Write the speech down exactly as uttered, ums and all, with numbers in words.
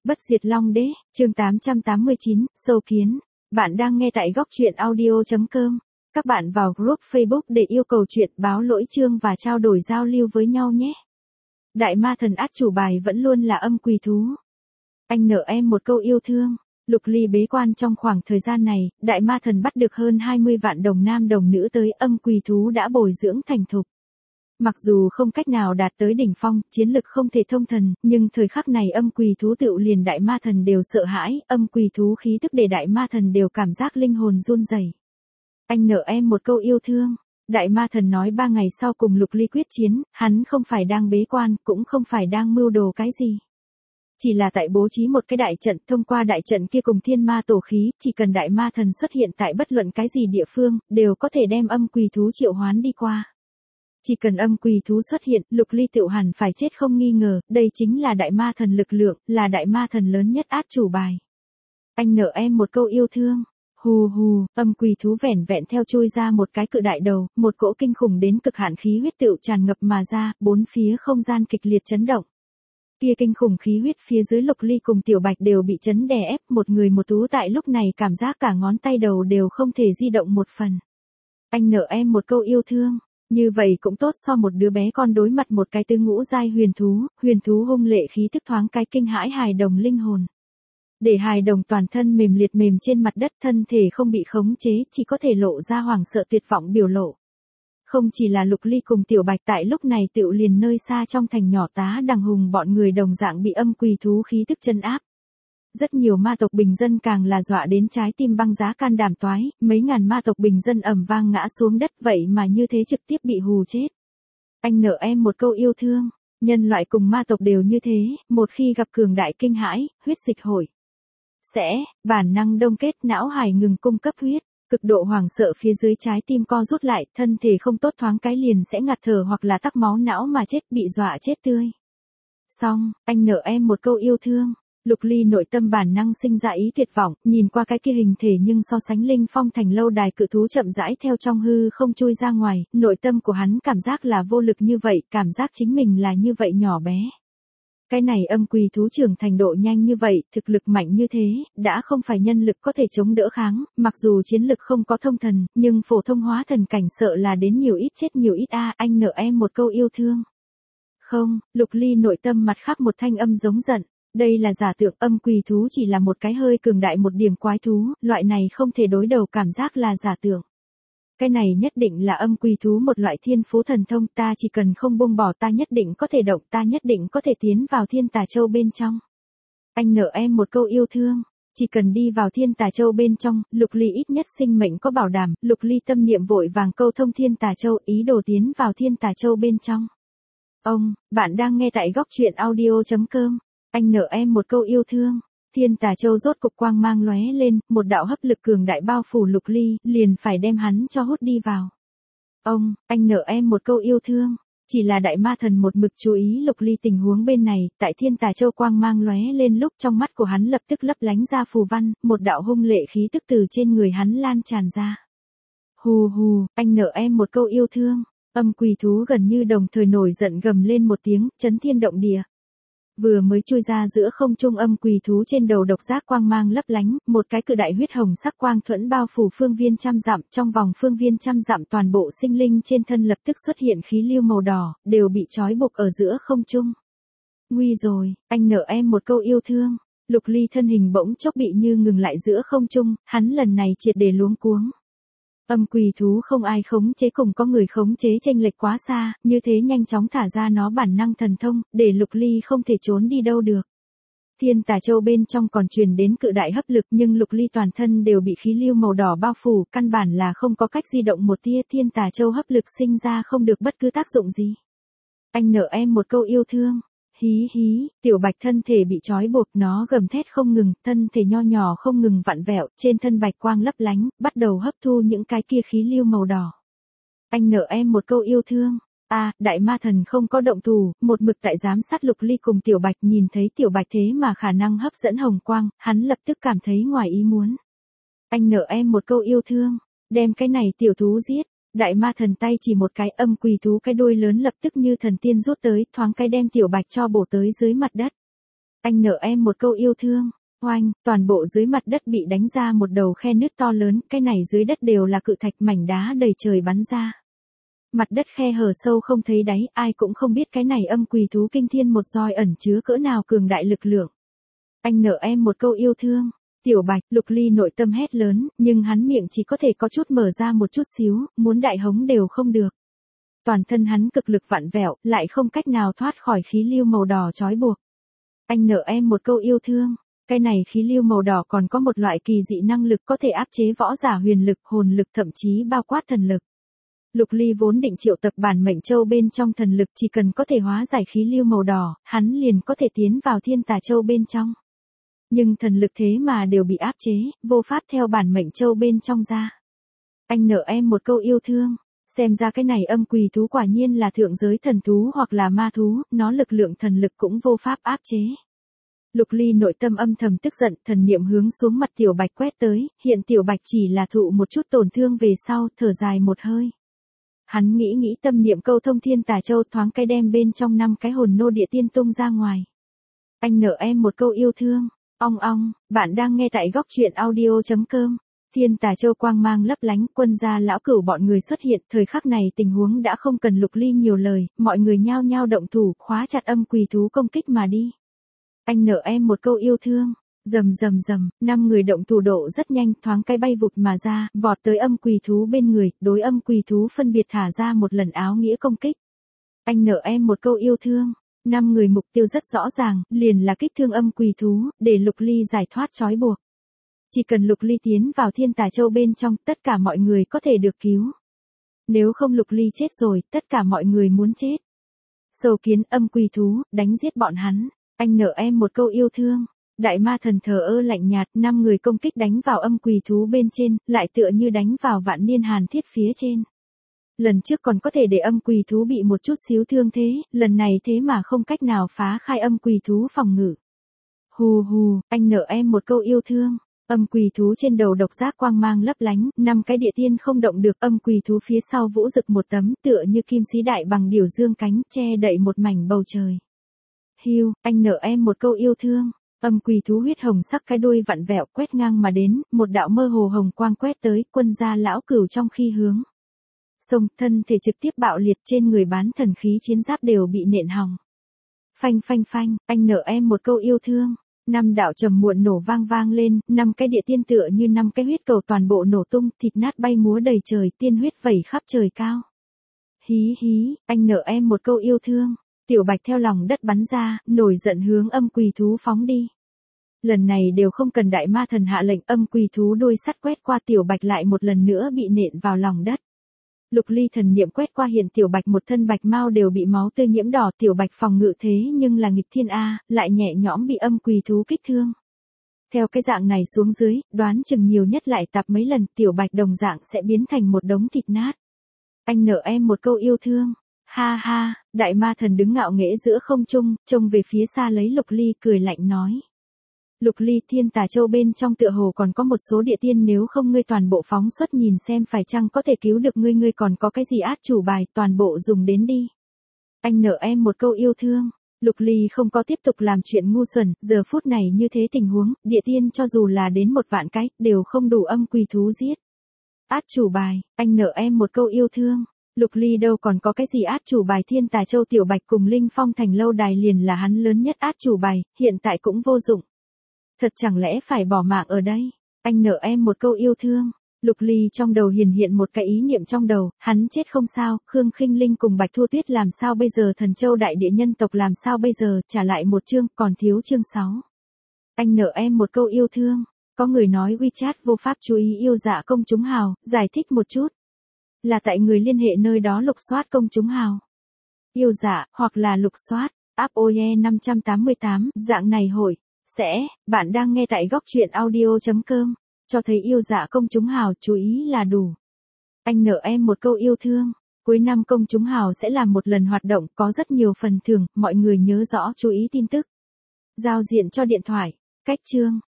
Bất diệt Long Đế, chương tám trăm tám mươi chín, sâu kiến. Bạn đang nghe tại góc truyện audio chấm com. Các bạn vào group Facebook để yêu cầu chuyện, báo lỗi chương và trao đổi giao lưu với nhau nhé. Đại ma thần át chủ bài vẫn luôn là âm quỷ thú. Anh nợ em một câu yêu thương. Lục Ly bế quan trong khoảng thời gian này, đại ma thần bắt được hơn hai mươi vạn đồng nam đồng nữ tới, âm quỷ thú đã bồi dưỡng thành thục. Mặc dù không cách nào đạt tới đỉnh phong, chiến lực không thể thông thần, nhưng thời khắc này âm quỷ thú tựu liền đại ma thần đều sợ hãi, âm quỷ thú khí tức để đại ma thần đều cảm giác linh hồn run rẩy. Anh nợ em một câu yêu thương. Đại ma thần nói ba ngày sau cùng Lục Ly quyết chiến, hắn không phải đang bế quan, cũng không phải đang mưu đồ cái gì. Chỉ là tại bố trí một cái đại trận, thông qua đại trận kia cùng thiên ma tổ khí, chỉ cần đại ma thần xuất hiện tại bất luận cái gì địa phương, đều có thể đem âm quỷ thú triệu hoán đi qua. Chỉ cần âm quỷ thú xuất hiện, Lục Ly tựu hẳn phải chết không nghi ngờ, đây chính là đại ma thần lực lượng, là đại ma thần lớn nhất át chủ bài. Anh nợ em một câu yêu thương. Hù hù, âm quỷ thú vẻn vẹn theo chui ra một cái cự đại đầu, một cỗ kinh khủng đến cực hạn khí huyết tựu tràn ngập mà ra, bốn phía không gian kịch liệt chấn động. Kia kinh khủng khí huyết phía dưới Lục Ly cùng Tiểu Bạch đều bị chấn đè ép, một người một thú tại lúc này cảm giác cả ngón tay đầu đều không thể di động một phần. Anh nợ em một câu yêu thương. Như vậy cũng tốt so một đứa bé con đối mặt một cái tư ngũ giai huyền thú, huyền thú hung lệ khí tức thoáng cái kinh hãi hài đồng linh hồn. Để hài đồng toàn thân mềm liệt mềm trên mặt đất, thân thể không bị khống chế, chỉ có thể lộ ra hoảng sợ tuyệt vọng biểu lộ. Không chỉ là Lục Ly cùng Tiểu Bạch tại lúc này tựu liền nơi xa trong thành nhỏ Tá Đằng Hùng bọn người đồng dạng bị âm quỷ thú khí tức chân áp. Rất nhiều ma tộc bình dân càng là dọa đến trái tim băng giá can đảm toái, mấy ngàn ma tộc bình dân ầm vang ngã xuống đất, vậy mà như thế trực tiếp bị hù chết. Anh nợ em một câu yêu thương. Nhân loại cùng ma tộc đều như thế, một khi gặp cường đại kinh hãi, huyết dịch hội sẽ bản năng đông kết, não hải ngừng cung cấp huyết, cực độ hoảng sợ phía dưới trái tim co rút lại, thân thể không tốt thoáng cái liền sẽ ngạt thở hoặc là tắc máu não mà chết, bị dọa chết tươi. Xong, anh nợ em một câu yêu thương. Lục Ly nội tâm bản năng sinh ra ý tuyệt vọng, nhìn qua cái kia hình thể nhưng so sánh linh phong thành lâu đài cự thú chậm rãi theo trong hư không chui ra ngoài, nội tâm của hắn cảm giác là vô lực như vậy, cảm giác chính mình là như vậy nhỏ bé. Cái này âm quỷ thú trưởng thành độ nhanh như vậy, thực lực mạnh như thế, đã không phải nhân lực có thể chống đỡ kháng, mặc dù chiến lực không có thông thần, nhưng phổ thông hóa thần cảnh sợ là đến nhiều ít chết nhiều ít a. Anh nợ em một câu yêu thương. Không, Lục Ly nội tâm mặt khác một thanh âm giống giận. Đây là giả tượng, âm quỷ thú chỉ là một cái hơi cường đại một điểm quái thú, loại này không thể đối đầu cảm giác là giả tượng. Cái này nhất định là âm quỷ thú một loại thiên phú thần thông, ta chỉ cần không buông bỏ ta nhất định có thể động, ta nhất định có thể tiến vào Thiên Tà Châu bên trong. Anh nợ em một câu yêu thương. Chỉ cần đi vào Thiên Tà Châu bên trong, Lục Ly ít nhất sinh mệnh có bảo đảm, Lục Ly tâm niệm vội vàng câu thông Thiên Tà Châu, ý đồ tiến vào Thiên Tà Châu bên trong. Ông, bạn đang nghe tại góc truyện audio chấm com. Anh nợ em một câu yêu thương. Thiên Tà Châu rốt cục quang mang lóe lên, một đạo hấp lực cường đại bao phủ Lục Ly, liền phải đem hắn cho hút đi vào. Ông, anh nợ em một câu yêu thương. Chỉ là đại ma thần một mực chú ý Lục Ly tình huống bên này, tại Thiên Tà Châu quang mang lóe lên lúc trong mắt của hắn lập tức lấp lánh ra phù văn, một đạo hung lệ khí tức từ trên người hắn lan tràn ra. Hù hù, anh nợ em một câu yêu thương. Âm quỷ thú gần như đồng thời nổi giận gầm lên một tiếng, chấn thiên động địa. Vừa mới chui ra giữa không trung âm quỷ thú trên đầu độc giác quang mang lấp lánh, một cái cự đại huyết hồng sắc quang thuẫn bao phủ phương viên trăm dặm, trong vòng phương viên trăm dặm toàn bộ sinh linh trên thân lập tức xuất hiện khí lưu màu đỏ, đều bị trói buộc ở giữa không trung. Nguy rồi, anh nợ em một câu yêu thương. Lục Ly thân hình bỗng chốc bị như ngừng lại giữa không trung, hắn lần này triệt để luống cuống. Âm quỷ thú không ai khống chế cùng có người khống chế chênh lệch quá xa, như thế nhanh chóng thả ra nó bản năng thần thông, để Lục Ly không thể trốn đi đâu được. Thiên Tà Châu bên trong còn truyền đến cự đại hấp lực, nhưng Lục Ly toàn thân đều bị khí lưu màu đỏ bao phủ, căn bản là không có cách di động một tia, Thiên Tà Châu hấp lực sinh ra không được bất cứ tác dụng gì. Anh nợ em một câu yêu thương. Hí hí, Tiểu Bạch thân thể bị trói buộc, nó gầm thét không ngừng, thân thể nho nhỏ không ngừng vặn vẹo, trên thân bạch quang lấp lánh, bắt đầu hấp thu những cái kia khí lưu màu đỏ. Anh nợ em một câu yêu thương. A, à, đại ma thần không có động thủ, một mực tại giám sát Lục Ly cùng Tiểu Bạch, nhìn thấy Tiểu Bạch thế mà khả năng hấp dẫn hồng quang, hắn lập tức cảm thấy ngoài ý muốn. Anh nợ em một câu yêu thương, đem cái này tiểu thú giết. Đại ma thần tay chỉ một cái, âm quỷ thú cái đuôi lớn lập tức như thần tiên rút tới, thoáng cái đem Tiểu Bạch cho bổ tới dưới mặt đất. Anh nợ em một câu yêu thương. Oanh, toàn bộ dưới mặt đất bị đánh ra một đầu khe nứt to lớn, cái này dưới đất đều là cự thạch mảnh đá đầy trời bắn ra. Mặt đất khe hở sâu không thấy đáy, ai cũng không biết cái này âm quỷ thú kinh thiên một roi ẩn chứa cỡ nào cường đại lực lượng. Anh nợ em một câu yêu thương. Tiểu Bạch, Lục Ly nội tâm hét lớn, nhưng hắn miệng chỉ có thể có chút mở ra một chút xíu, muốn đại hống đều không được. Toàn thân hắn cực lực vặn vẹo, lại không cách nào thoát khỏi khí lưu màu đỏ trói buộc. Anh nợ em một câu yêu thương. Cái này khí lưu màu đỏ còn có một loại kỳ dị năng lực có thể áp chế võ giả huyền lực, hồn lực thậm chí bao quát thần lực. Lục Ly vốn định triệu tập bản mệnh châu bên trong thần lực, chỉ cần có thể hóa giải khí lưu màu đỏ, hắn liền có thể tiến vào thiên tà châu bên trong. Nhưng thần lực thế mà đều bị áp chế, vô pháp theo bản mệnh châu bên trong ra. Anh nợ em một câu yêu thương. Xem ra cái này âm quỷ thú quả nhiên là thượng giới thần thú hoặc là ma thú, nó lực lượng thần lực cũng vô pháp áp chế. Lục Ly nội tâm âm thầm tức giận, thần niệm hướng xuống mặt Tiểu Bạch quét tới, hiện Tiểu Bạch chỉ là thụ một chút tổn thương về sau, thở dài một hơi. Hắn nghĩ nghĩ tâm niệm câu thông thiên tà châu, thoáng cái đem bên trong năm cái hồn nô địa tiên tung ra ngoài. Anh nợ em một câu yêu thương. Ong ong, bạn đang nghe tại góc truyện audio chấm com. Thiên tà châu quang mang lấp lánh, quân gia lão cửu bọn người xuất hiện, thời khắc này tình huống đã không cần Lục Ly nhiều lời, mọi người nhao nhao động thủ, khóa chặt âm quỷ thú công kích mà đi. Anh nợ em một câu yêu thương. Rầm rầm rầm, năm người động thủ độ rất nhanh, thoáng cái bay vụt mà ra, vọt tới âm quỷ thú bên người, đối âm quỷ thú phân biệt thả ra một lần áo nghĩa công kích. Anh nợ em một câu yêu thương. Năm người mục tiêu rất rõ ràng, liền là kích thương âm quỷ thú, để Lục Ly giải thoát trói buộc. Chỉ cần Lục Ly tiến vào thiên tà châu bên trong, tất cả mọi người có thể được cứu. Nếu không Lục Ly chết rồi, tất cả mọi người muốn chết. Sâu kiến, âm quỷ thú, đánh giết bọn hắn. Anh nợ em một câu yêu thương. Đại ma thần thờ ơ lạnh nhạt, năm người công kích đánh vào âm quỷ thú bên trên, lại tựa như đánh vào vạn niên hàn thiết phía trên. Lần trước còn có thể để âm quỷ thú bị một chút xíu thương thế, lần này thế mà không cách nào phá khai âm quỷ thú phòng ngự. Hù hù, anh nợ em một câu yêu thương. Âm quỷ thú trên đầu độc giác quang mang lấp lánh, năm cái địa tiên không động được, âm quỷ thú phía sau vũ rực một tấm tựa như kim sĩ đại bằng điểu dương cánh, che đậy một mảnh bầu trời. Hiu, anh nợ em một câu yêu thương. Âm quỷ thú huyết hồng sắc cái đuôi vặn vẹo quét ngang mà đến, một đạo mơ hồ hồng quang quét tới, quân gia lão cửu trong khi hướng. Sông, thân thể trực tiếp bạo liệt, trên người bán thần khí chiến giáp đều bị nện hỏng. Phanh phanh phanh, anh nợ em một câu yêu thương. Năm đạo trầm muộn nổ vang vang lên, năm cái địa tiên tựa như năm cái huyết cầu toàn bộ nổ tung, thịt nát bay múa đầy trời, tiên huyết vẩy khắp trời cao. Hí hí, anh nợ em một câu yêu thương. Tiểu Bạch theo lòng đất bắn ra, nổi giận hướng âm quỷ thú phóng đi. Lần này đều không cần đại ma thần hạ lệnh, âm quỷ thú đuôi sắt quét qua Tiểu Bạch lại một lần nữa bị nện vào lòng đất. Lục Ly thần niệm quét qua hiện Tiểu Bạch một thân bạch mau đều bị máu tươi nhiễm đỏ, Tiểu Bạch phòng ngự thế nhưng là nghịch thiên A, lại nhẹ nhõm bị âm quỷ thú kích thương. Theo cái dạng này xuống dưới, đoán chừng nhiều nhất lại tập mấy lần, Tiểu Bạch đồng dạng sẽ biến thành một đống thịt nát. Anh nợ em một câu yêu thương. Ha ha, đại ma thần đứng ngạo nghễ giữa không trung, trông về phía xa lấy Lục Ly cười lạnh nói. Lục Ly, thiên tà châu bên trong tựa hồ còn có một số địa tiên, nếu không ngươi toàn bộ phóng xuất nhìn xem phải chăng có thể cứu được ngươi, ngươi còn có cái gì át chủ bài, toàn bộ dùng đến đi. Anh nợ em một câu yêu thương. Lục Ly không có tiếp tục làm chuyện ngu xuẩn, giờ phút này như thế tình huống, địa tiên cho dù là đến một vạn cái, đều không đủ âm quỷ thú giết. Át chủ bài, anh nợ em một câu yêu thương. Lục Ly đâu còn có cái gì át chủ bài, thiên tà châu Tiểu Bạch cùng Linh Phong thành lâu đài liền là hắn lớn nhất át chủ bài, hiện tại cũng vô dụng. Thật chẳng lẽ phải bỏ mạng ở đây? Anh nợ em một câu yêu thương. Lục Ly trong đầu hiển hiện một cái ý niệm trong đầu, hắn chết không sao, Khương Khinh Linh cùng Bạch Thu Tuyết làm sao bây giờ, Thần Châu đại địa nhân tộc làm sao bây giờ, trả lại một chương, còn thiếu chương sáu. Anh nợ em một câu yêu thương. Có người nói WeChat vô pháp chú ý yêu dạ công chúng hào, giải thích một chút. Là tại người liên hệ nơi đó lục soát công chúng hào. Yêu dạ, hoặc là lục soát, app o e năm tám tám, dạng này hội, sẽ, bạn đang nghe tại góc truyện audio chấm com, cho thấy yêu dạ công chúng hào, chú ý là đủ. Anh nợ em một câu yêu thương, cuối năm công chúng hào sẽ làm một lần hoạt động, có rất nhiều phần thưởng, mọi người nhớ rõ chú ý tin tức. Giao diện cho điện thoại, cách chương.